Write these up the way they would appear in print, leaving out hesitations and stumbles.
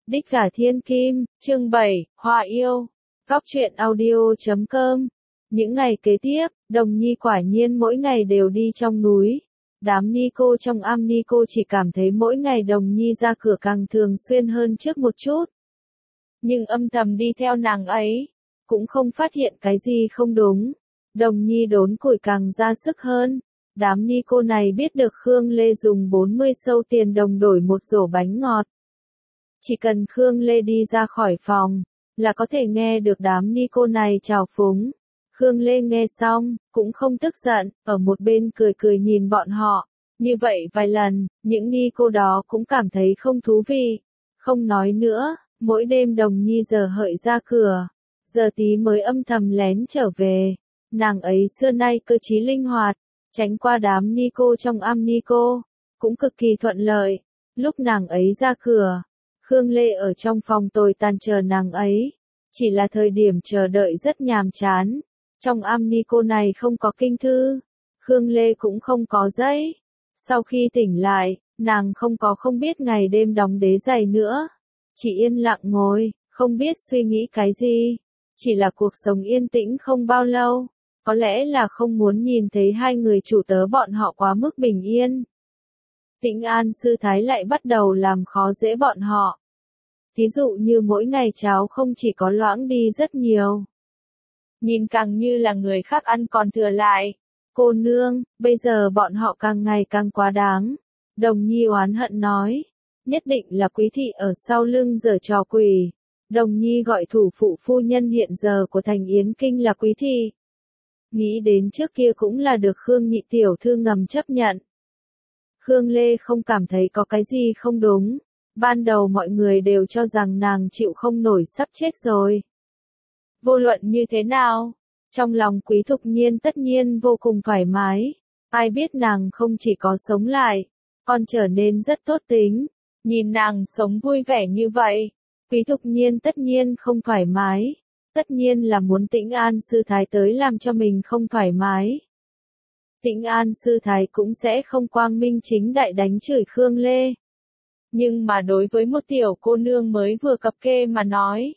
Đích Gả Thiên Kim, chương 7, Hoa Yêu. Góc truyện audio.com. Những ngày kế tiếp, Đồng Nhi quả nhiên mỗi ngày đều đi trong núi. Đám ni cô trong am ni cô chỉ cảm thấy mỗi ngày Đồng Nhi ra cửa càng thường xuyên hơn trước một chút. Nhưng âm thầm đi theo nàng ấy, cũng không phát hiện cái gì không đúng. Đồng Nhi đốn củi càng ra sức hơn. Đám ni cô này biết được Khương Lê dùng 40 sâu tiền đồng đổi một rổ bánh ngọt. Chỉ cần Khương Lê đi ra khỏi phòng, là có thể nghe được đám ni cô này chào phúng. Khương Lê nghe xong, cũng không tức giận, ở một bên cười cười nhìn bọn họ. Như vậy vài lần, những ni cô đó cũng cảm thấy không thú vị. Không nói nữa, mỗi đêm Đồng Nhi giờ hợi ra cửa, giờ tí mới âm thầm lén trở về. Nàng ấy xưa nay cơ trí linh hoạt, tránh qua đám ni cô trong am ni cô, cũng cực kỳ thuận lợi. Lúc nàng ấy ra cửa, Khương Lê ở trong phòng tồi tàn chờ nàng ấy. Chỉ là thời điểm chờ đợi rất nhàm chán. Trong am ni cô này không có kinh thư, Khương Lê cũng không có giấy. Sau khi tỉnh lại, nàng không biết ngày đêm đóng đế giày nữa. Chỉ yên lặng ngồi, không biết suy nghĩ cái gì. Chỉ là cuộc sống yên tĩnh không bao lâu. Có lẽ là không muốn nhìn thấy hai người chủ tớ bọn họ quá mức bình yên. Tĩnh An sư thái lại bắt đầu làm khó dễ bọn họ. Thí dụ như mỗi ngày cháo không chỉ có loãng đi rất nhiều. Nhìn càng như là người khác ăn còn thừa lại. Cô nương, bây giờ bọn họ càng ngày càng quá đáng. Đồng Nhi oán hận nói. Nhất định là quý thị ở sau lưng giở trò quỷ. Đồng Nhi gọi thủ phụ phu nhân hiện giờ của thành Yến Kinh là quý thị. Nghĩ đến trước kia cũng là được Khương nhị tiểu thư ngầm chấp nhận. Khương Lê không cảm thấy có cái gì không đúng. Ban đầu mọi người đều cho rằng nàng chịu không nổi sắp chết rồi. Vô luận như thế nào, trong lòng Quý Thục Nhiên tất nhiên vô cùng thoải mái. Ai biết nàng không chỉ có sống lại, còn trở nên rất tốt tính. Nhìn nàng sống vui vẻ như vậy, Quý Thục Nhiên tất nhiên không thoải mái. Tất nhiên là muốn Tĩnh An sư thái tới làm cho mình không thoải mái. Tĩnh An sư thái cũng sẽ không quang minh chính đại đánh chửi Khương Lê. Nhưng mà đối với một tiểu cô nương mới vừa cập kê mà nói,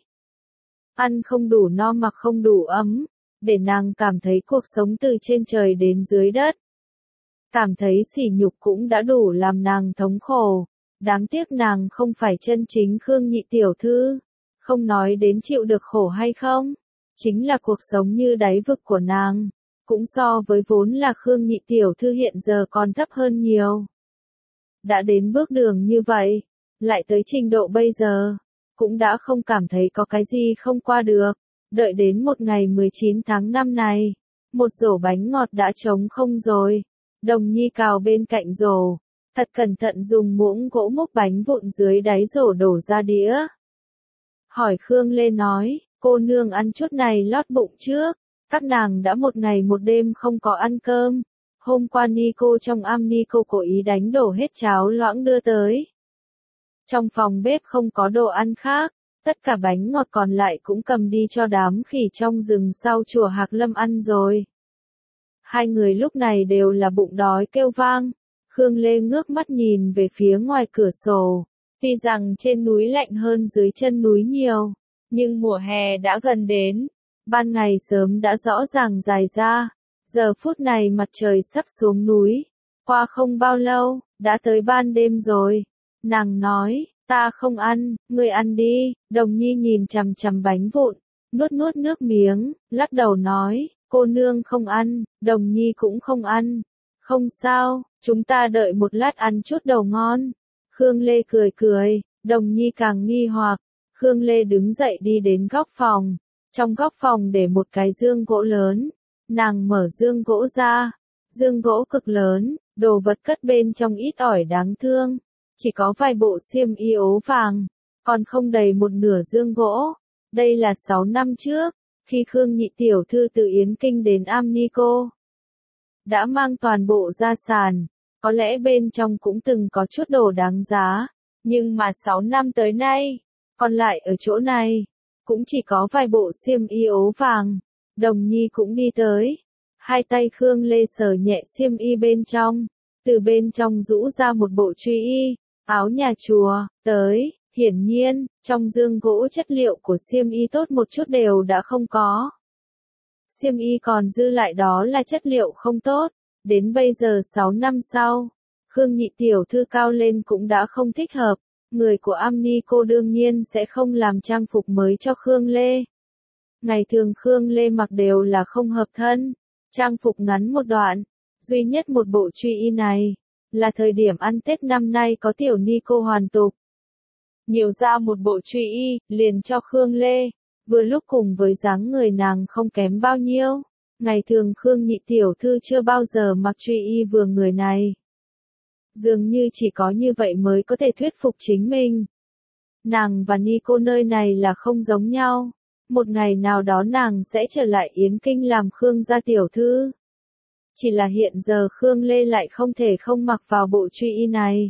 ăn không đủ no mặc không đủ ấm, để nàng cảm thấy cuộc sống từ trên trời đến dưới đất. Cảm thấy sỉ nhục cũng đã đủ làm nàng thống khổ. Đáng tiếc nàng không phải chân chính Khương nhị tiểu thư. Không nói đến chịu được khổ hay không, chính là cuộc sống như đáy vực của nàng. Cũng so với vốn là Khương nhị tiểu thư hiện giờ còn thấp hơn nhiều. Đã đến bước đường như vậy, lại tới trình độ bây giờ, cũng đã không cảm thấy có cái gì không qua được. Đợi đến một ngày 19 tháng 5 này, một rổ bánh ngọt đã trống không rồi. Đồng Nhi cào bên cạnh rổ, thật cẩn thận dùng muỗng gỗ múc bánh vụn dưới đáy rổ đổ ra đĩa. Hỏi Khương Lê nói, cô nương ăn chút này lót bụng trước. Các nàng đã một ngày một đêm không có ăn cơm. Hôm qua ni cô trong am ni cô cố ý đánh đổ hết cháo loãng đưa tới. Trong phòng bếp không có đồ ăn khác, tất cả bánh ngọt còn lại cũng cầm đi cho đám khỉ trong rừng sau chùa Hạc Lâm ăn rồi. Hai người lúc này đều là bụng đói kêu vang. Khương Lê ngước mắt nhìn về phía ngoài cửa sổ. Tuy rằng trên núi lạnh hơn dưới chân núi nhiều, nhưng mùa hè đã gần đến. Ban ngày sớm đã rõ ràng dài ra. Giờ phút này mặt trời sắp xuống núi. Qua không bao lâu, đã tới ban đêm rồi. Nàng nói, ta không ăn, ngươi ăn đi. Đồng Nhi nhìn chằm chằm bánh vụn, nuốt nuốt nước miếng, lắc đầu nói, cô nương không ăn, Đồng Nhi cũng không ăn. Không sao, chúng ta đợi một lát ăn chút đồ ngon. Khương Lê cười cười, Đồng Nhi càng nghi hoặc. Khương Lê đứng dậy đi đến góc phòng. Trong góc phòng để một cái dương gỗ lớn. Nàng mở dương gỗ ra. Dương gỗ cực lớn, đồ vật cất bên trong ít ỏi đáng thương. Chỉ có vài bộ xiêm y ố vàng, còn không đầy một nửa dương gỗ. Đây là 6 năm trước, khi Khương nhị tiểu thư từ Yến Kinh đến am ni cô. Đã mang toàn bộ ra sàn, có lẽ bên trong cũng từng có chút đồ đáng giá. Nhưng mà 6 năm tới nay, còn lại ở chỗ này, cũng chỉ có vài bộ xiêm y ố vàng. Đồng Nhi cũng đi tới. Hai tay Khương Lê sờ nhẹ xiêm y bên trong. Từ bên trong rũ ra một bộ truy y, áo nhà chùa, tới, Hiển nhiên, trong dương gỗ chất liệu của xiêm y tốt một chút đều đã không có. Xiêm y còn dư lại đó là chất liệu không tốt. Đến bây giờ 6 năm sau, Khương nhị tiểu thư cao lên cũng đã không thích hợp. Người của Amni cô đương nhiên sẽ không làm trang phục mới cho Khương Lê. Ngày thường Khương Lê mặc đều là không hợp thân. Trang phục ngắn một đoạn. Duy nhất một bộ truy y này, là thời điểm ăn Tết năm nay có tiểu ni cô hoàn tục. Nhiều ra một bộ truy y, liền cho Khương Lê. Vừa lúc cùng với dáng người nàng không kém bao nhiêu. Ngày thường Khương nhị tiểu thư chưa bao giờ mặc truy y vừa người này. Dường như chỉ có như vậy mới có thể thuyết phục chính mình. Nàng và ni cô nơi này là không giống nhau. Một ngày nào đó nàng sẽ trở lại Yến Kinh làm Khương gia tiểu thư. Chỉ là hiện giờ Khương Lê lại không thể không mặc vào bộ truy y này.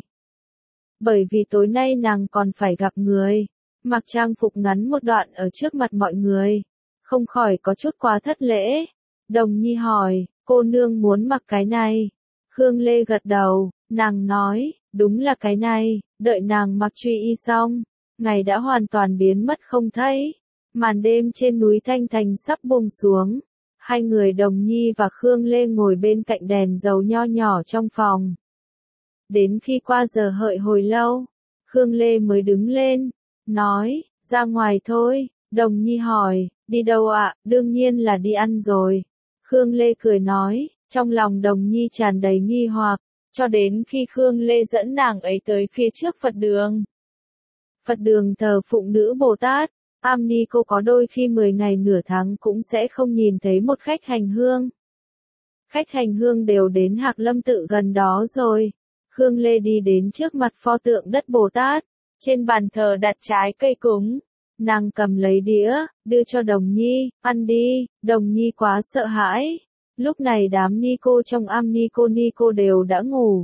Bởi vì tối nay nàng còn phải gặp người. Mặc trang phục ngắn một đoạn ở trước mặt mọi người. Không khỏi có chút quá thất lễ. Đồng Nhi hỏi, cô nương muốn mặc cái này. Khương Lê gật đầu, nàng nói, đúng là cái này. Đợi nàng mặc truy y xong, ngày đã hoàn toàn biến mất không thấy. Màn đêm trên núi Thanh Thành sắp buông xuống. Hai người Đồng Nhi và Khương Lê ngồi bên cạnh đèn dầu nho nhỏ trong phòng. Đến khi qua giờ hợi hồi lâu, Khương Lê mới đứng lên, nói, ra ngoài thôi. Đồng Nhi hỏi, đi đâu ạ? Đương nhiên là đi ăn rồi. Khương Lê cười nói, trong lòng Đồng Nhi tràn đầy nghi hoặc, cho đến khi Khương Lê dẫn nàng ấy tới phía trước Phật đường. Phật đường thờ phụng nữ Bồ Tát. Amni cô có đôi khi 10 ngày nửa tháng cũng sẽ không nhìn thấy một khách hành hương. Khách hành hương đều đến Hạc Lâm tự gần đó rồi. Khương Lê đi đến trước mặt pho tượng đất Bồ Tát. Trên bàn thờ đặt trái cây cúng. Nàng cầm lấy đĩa, đưa cho Đồng Nhi, ăn đi. Đồng Nhi quá sợ hãi. Lúc này đám ni cô trong Amni cô đều đã ngủ.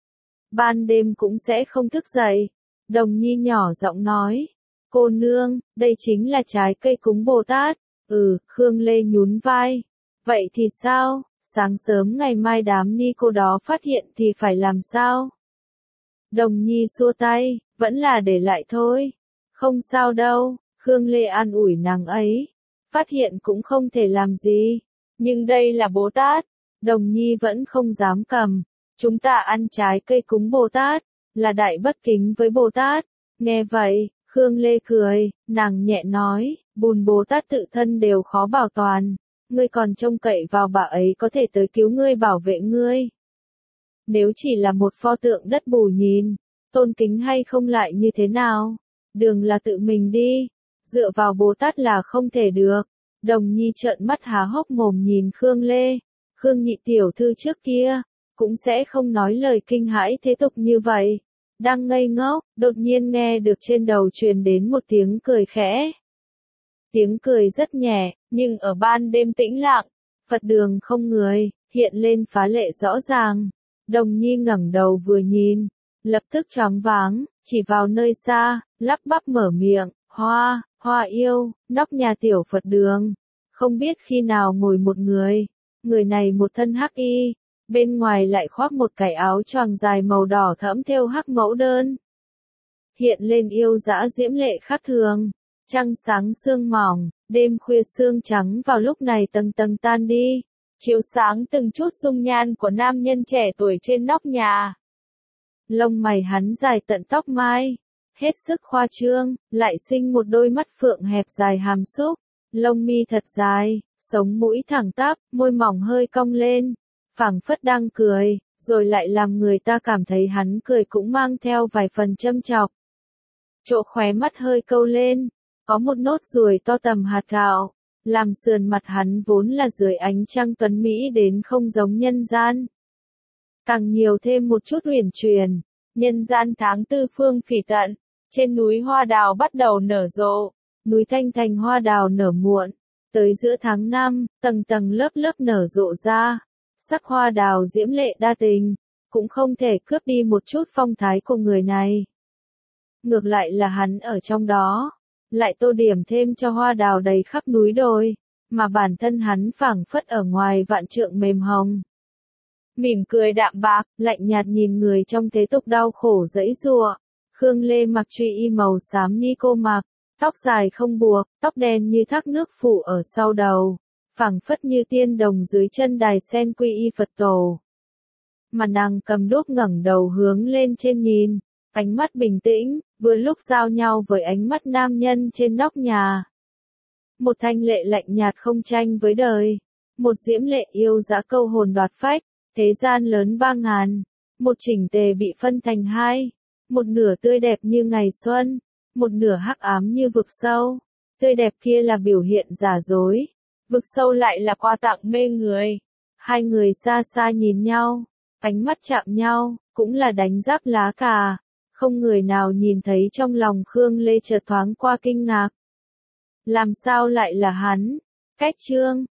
Ban đêm cũng sẽ không thức dậy. Đồng Nhi nhỏ giọng nói. Cô nương, đây chính là trái cây cúng Bồ Tát. Khương Lê nhún vai. Vậy thì sao? Sáng sớm ngày mai đám ni cô đó phát hiện thì phải làm sao? Đồng Nhi xua tay, vẫn là để lại thôi. Không sao đâu, Khương Lê an ủi nàng ấy. Phát hiện cũng không thể làm gì. Nhưng đây là Bồ Tát. Đồng Nhi vẫn không dám cầm. Chúng ta ăn trái cây cúng Bồ Tát, là đại bất kính với Bồ Tát. Nghe vậy, Khương Lê cười, nàng nhẹ nói, bùn Bồ Tát tự thân đều khó bảo toàn. Ngươi còn trông cậy vào bà ấy có thể tới cứu ngươi bảo vệ ngươi. Nếu chỉ là một pho tượng đất bù nhìn, tôn kính hay không lại như thế nào? Đường là tự mình đi, dựa vào Bồ Tát là không thể được. Đồng Nhi trợn mắt há hốc mồm nhìn Khương Lê. Khương nhị tiểu thư trước kia, cũng sẽ không nói lời kinh hãi thế tục như vậy. Đang ngây ngốc, đột nhiên nghe được trên đầu truyền đến một tiếng cười khẽ. Tiếng cười rất nhẹ, nhưng ở ban đêm tĩnh lặng, Phật đường không người, hiện lên phá lệ rõ ràng. Đồng Nhi ngẩng đầu vừa nhìn, lập tức choáng váng, chỉ vào nơi xa, lắp bắp mở miệng, hoa yêu, nóc nhà tiểu Phật đường. Không biết khi nào ngồi một người này một thân hắc y, bên ngoài lại khoác một cái áo choàng dài màu đỏ thẫm thêu hắc mẫu đơn. Hiện lên yêu dã diễm lệ khác thường. Trăng sáng sương mỏng, đêm khuya sương trắng vào lúc này tầng tầng tan đi, chiếu sáng từng chút dung nhan của nam nhân trẻ tuổi trên nóc nhà. Lông mày hắn dài tận tóc mai, hết sức khoa trương, lại sinh một đôi mắt phượng hẹp dài hàm xúc, lông mi thật dài, sống mũi thẳng tắp, môi mỏng hơi cong lên, phảng phất đang cười, rồi lại làm người ta cảm thấy hắn cười cũng mang theo vài phần châm chọc. Chỗ khóe mắt hơi câu lên, có một nốt ruồi to tầm hạt gạo, làm sườn mặt hắn vốn là dưới ánh trăng tuấn mỹ đến không giống nhân gian. Càng nhiều thêm một chút uyển chuyển, nhân gian tháng tư phương phỉ tận, trên núi hoa đào bắt đầu nở rộ, núi Thanh Thành hoa đào nở muộn, tới giữa tháng 5, tầng tầng lớp lớp nở rộ ra, sắc hoa đào diễm lệ đa tình, cũng không thể cướp đi một chút phong thái của người này. Ngược lại là hắn ở trong đó, lại tô điểm thêm cho hoa đào đầy khắp núi đồi, mà bản thân hắn phảng phất ở ngoài vạn trượng mềm hồng. Mỉm cười đạm bạc, lạnh nhạt nhìn người trong thế tục đau khổ dẫy giụa. Khương Lê mặc truy y màu xám ni cô mặc, tóc dài không buộc, tóc đen như thác nước phủ ở sau đầu, phảng phất như tiên đồng dưới chân đài sen quy y Phật tổ. Mà nàng cầm đuốc ngẩng đầu hướng lên trên nhìn, ánh mắt bình tĩnh, vừa lúc giao nhau với ánh mắt nam nhân trên nóc nhà. Một thanh lệ lạnh nhạt không tranh với đời, một diễm lệ yêu dã câu hồn đoạt phách, thế gian lớn 3.000, một chỉnh tề bị phân thành hai, một nửa tươi đẹp như ngày xuân, một nửa hắc ám như vực sâu. Tươi đẹp kia là biểu hiện giả dối, vực sâu lại là quà tặng mê người. Hai người xa xa nhìn nhau, ánh mắt chạm nhau, cũng là đánh giáp lá cà. Không người nào nhìn thấy trong lòng Khương Lê chợt thoáng qua kinh ngạc. Làm sao lại là hắn? Cách chương